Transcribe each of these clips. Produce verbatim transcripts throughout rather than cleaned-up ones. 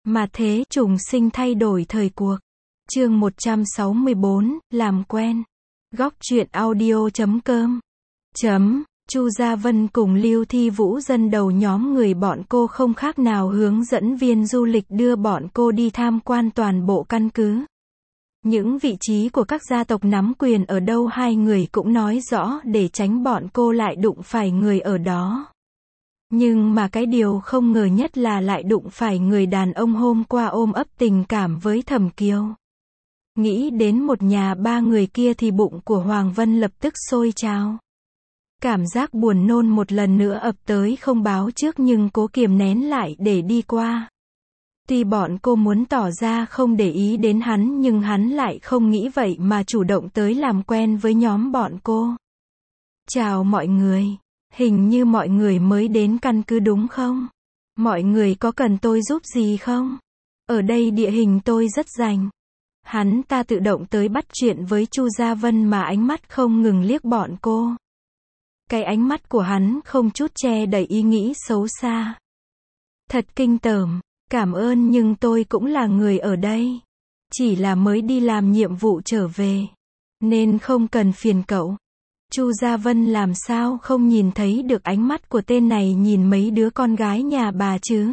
Mà thế trùng sinh thay đổi thời cuộc. Chương một trăm sáu mươi bốn, làm quen. Góc truyện audio chấm com. Chấm. Chu Gia Vân cùng Lưu Thi Vũ dân đầu nhóm người bọn cô không khác nào hướng dẫn viên du lịch đưa bọn cô đi tham quan toàn bộ căn cứ. Những vị trí của các gia tộc nắm quyền ở đâu hai người cũng nói rõ để tránh bọn cô lại đụng phải người ở đó. Nhưng mà cái điều không ngờ nhất là lại đụng phải người đàn ông hôm qua ôm ấp tình cảm với Thẩm Kiều. Nghĩ đến một nhà ba người kia thì bụng của Hoàng Vân lập tức sôi trào. Cảm giác buồn nôn một lần nữa ập tới không báo trước nhưng cố kiềm nén lại để đi qua. Tuy bọn cô muốn tỏ ra không để ý đến hắn nhưng hắn lại không nghĩ vậy mà chủ động tới làm quen với nhóm bọn cô. Chào mọi người. Hình như mọi người mới đến căn cứ đúng không? Mọi người có cần tôi giúp gì không? Ở đây địa hình tôi rất rành. Hắn ta tự động tới bắt chuyện với Chu Gia Vân mà ánh mắt không ngừng liếc bọn cô. Cái ánh mắt của hắn không chút che đậy ý nghĩ xấu xa. Thật kinh tởm, cảm ơn nhưng tôi cũng là người ở đây. Chỉ là mới đi làm nhiệm vụ trở về. Nên không cần phiền cậu. Chu Gia Vân làm sao không nhìn thấy được ánh mắt của tên này nhìn mấy đứa con gái nhà bà chứ.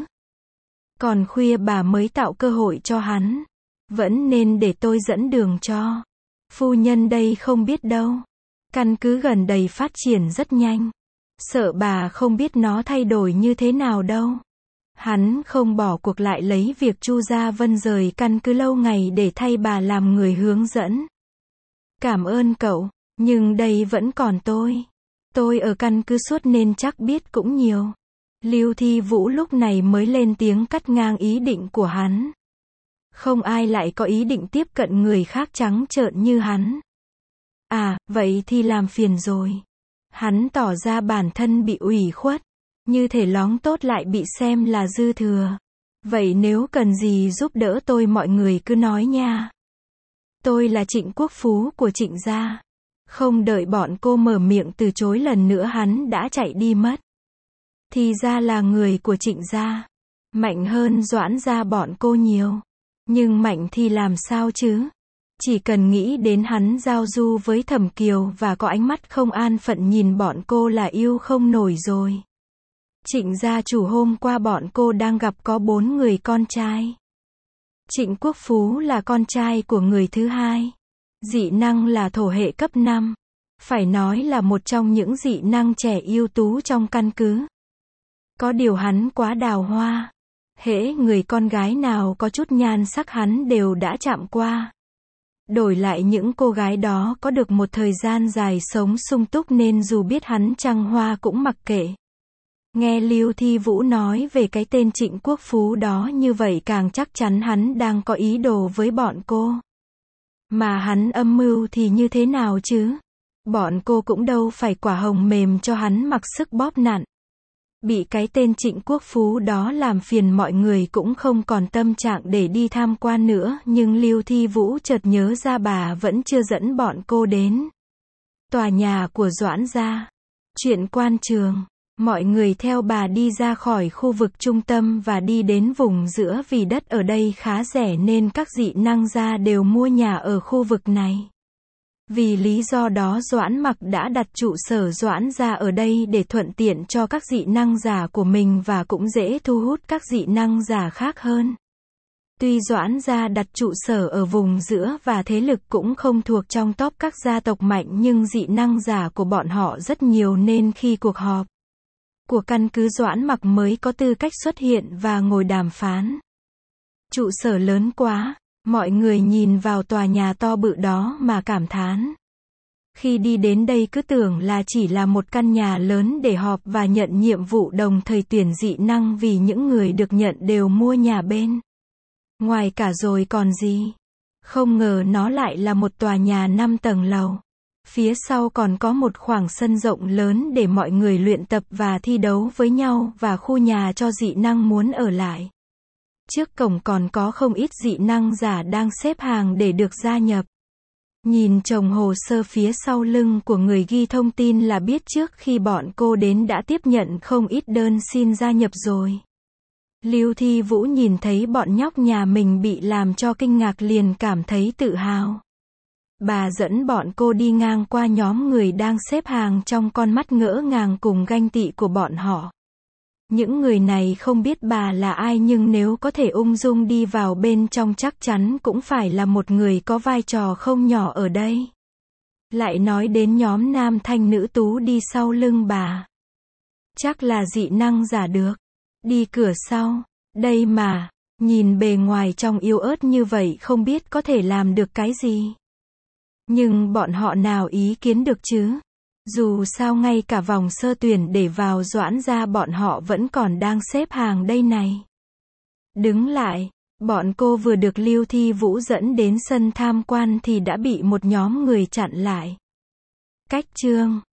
Còn khuya bà mới tạo cơ hội cho hắn. Vẫn nên để tôi dẫn đường cho. Phu nhân đây không biết đâu. Căn cứ gần đây phát triển rất nhanh. Sợ bà không biết nó thay đổi như thế nào đâu. Hắn không bỏ cuộc lại lấy việc Chu Gia Vân rời căn cứ lâu ngày để thay bà làm người hướng dẫn. Cảm ơn cậu. Nhưng đây vẫn còn tôi. Tôi ở căn cứ suốt nên chắc biết cũng nhiều. Lưu Thi Vũ lúc này mới lên tiếng cắt ngang ý định của hắn. Không ai lại có ý định tiếp cận người khác trắng trợn như hắn. À, vậy thì làm phiền rồi. Hắn tỏ ra bản thân bị ủy khuất. Như thể lóng tốt lại bị xem là dư thừa. Vậy nếu cần gì giúp đỡ tôi mọi người cứ nói nha. Tôi là Trịnh Quốc Phú của Trịnh gia. Không đợi bọn cô mở miệng từ chối lần nữa hắn đã chạy đi mất. Thì ra là người của Trịnh gia. Mạnh hơn Doãn gia bọn cô nhiều. Nhưng mạnh thì làm sao chứ? Chỉ cần nghĩ đến hắn giao du với Thẩm Kiều và có ánh mắt không an phận nhìn bọn cô là yêu không nổi rồi. Trịnh gia chủ hôm qua bọn cô đang gặp có bốn người con trai. Trịnh Quốc Phú là con trai của người thứ hai. Dị năng là thổ hệ cấp năm. Phải nói là một trong những dị năng trẻ ưu tú trong căn cứ. Có điều hắn quá đào hoa. Hễ người con gái nào có chút nhan sắc hắn đều đã chạm qua. Đổi lại những cô gái đó có được một thời gian dài sống sung túc nên dù biết hắn trăng hoa cũng mặc kệ. Nghe Lưu Thi Vũ nói về cái tên Trịnh Quốc Phú đó như vậy càng chắc chắn hắn đang có ý đồ với bọn cô. Mà hắn âm mưu thì như thế nào chứ? Bọn cô cũng đâu phải quả hồng mềm cho hắn mặc sức bóp nặn. Bị cái tên Trịnh Quốc Phú đó làm phiền mọi người cũng không còn tâm trạng để đi tham quan nữa nhưng Lưu Thi Vũ chợt nhớ ra bà vẫn chưa dẫn bọn cô đến. Tòa nhà của Doãn gia. Chuyện quan trường. Mọi người theo bà đi ra khỏi khu vực trung tâm và đi đến vùng giữa vì đất ở đây khá rẻ nên các dị năng gia đều mua nhà ở khu vực này. Vì lý do đó Doãn Mặc đã đặt trụ sở Doãn gia ở đây để thuận tiện cho các dị năng giả của mình và cũng dễ thu hút các dị năng giả khác hơn. Tuy Doãn gia đặt trụ sở ở vùng giữa và thế lực cũng không thuộc trong top các gia tộc mạnh nhưng dị năng giả của bọn họ rất nhiều nên khi cuộc họp của căn cứ Doãn Mặc mới có tư cách xuất hiện và ngồi đàm phán. Trụ sở lớn quá, mọi người nhìn vào tòa nhà to bự đó mà cảm thán. Khi đi đến đây cứ tưởng là chỉ là một căn nhà lớn để họp và nhận nhiệm vụ đồng thời tuyển dị năng vì những người được nhận đều mua nhà bên ngoài cả rồi còn gì. Không ngờ nó lại là một tòa nhà năm tầng lầu. Phía sau còn có một khoảng sân rộng lớn để mọi người luyện tập và thi đấu với nhau và khu nhà cho dị năng muốn ở lại. Trước cổng còn có không ít dị năng giả đang xếp hàng để được gia nhập. Nhìn chồng hồ sơ phía sau lưng của người ghi thông tin là biết trước khi bọn cô đến đã tiếp nhận không ít đơn xin gia nhập rồi. Lưu Thi Vũ nhìn thấy bọn nhóc nhà mình bị làm cho kinh ngạc liền cảm thấy tự hào. Bà dẫn bọn cô đi ngang qua nhóm người đang xếp hàng trong con mắt ngỡ ngàng cùng ganh tị của bọn họ. Những người này không biết bà là ai nhưng nếu có thể ung dung đi vào bên trong chắc chắn cũng phải là một người có vai trò không nhỏ ở đây. Lại nói đến nhóm nam thanh nữ tú đi sau lưng bà. Chắc là dị năng giả được. Đi cửa sau. Đây mà, nhìn bề ngoài trông yếu ớt như vậy không biết có thể làm được cái gì. Nhưng bọn họ nào ý kiến được chứ? Dù sao ngay cả vòng sơ tuyển để vào Doãn gia bọn họ vẫn còn đang xếp hàng đây này. Đứng lại, bọn cô vừa được Lưu Thi Vũ dẫn đến sân tham quan thì đã bị một nhóm người chặn lại. Cách chương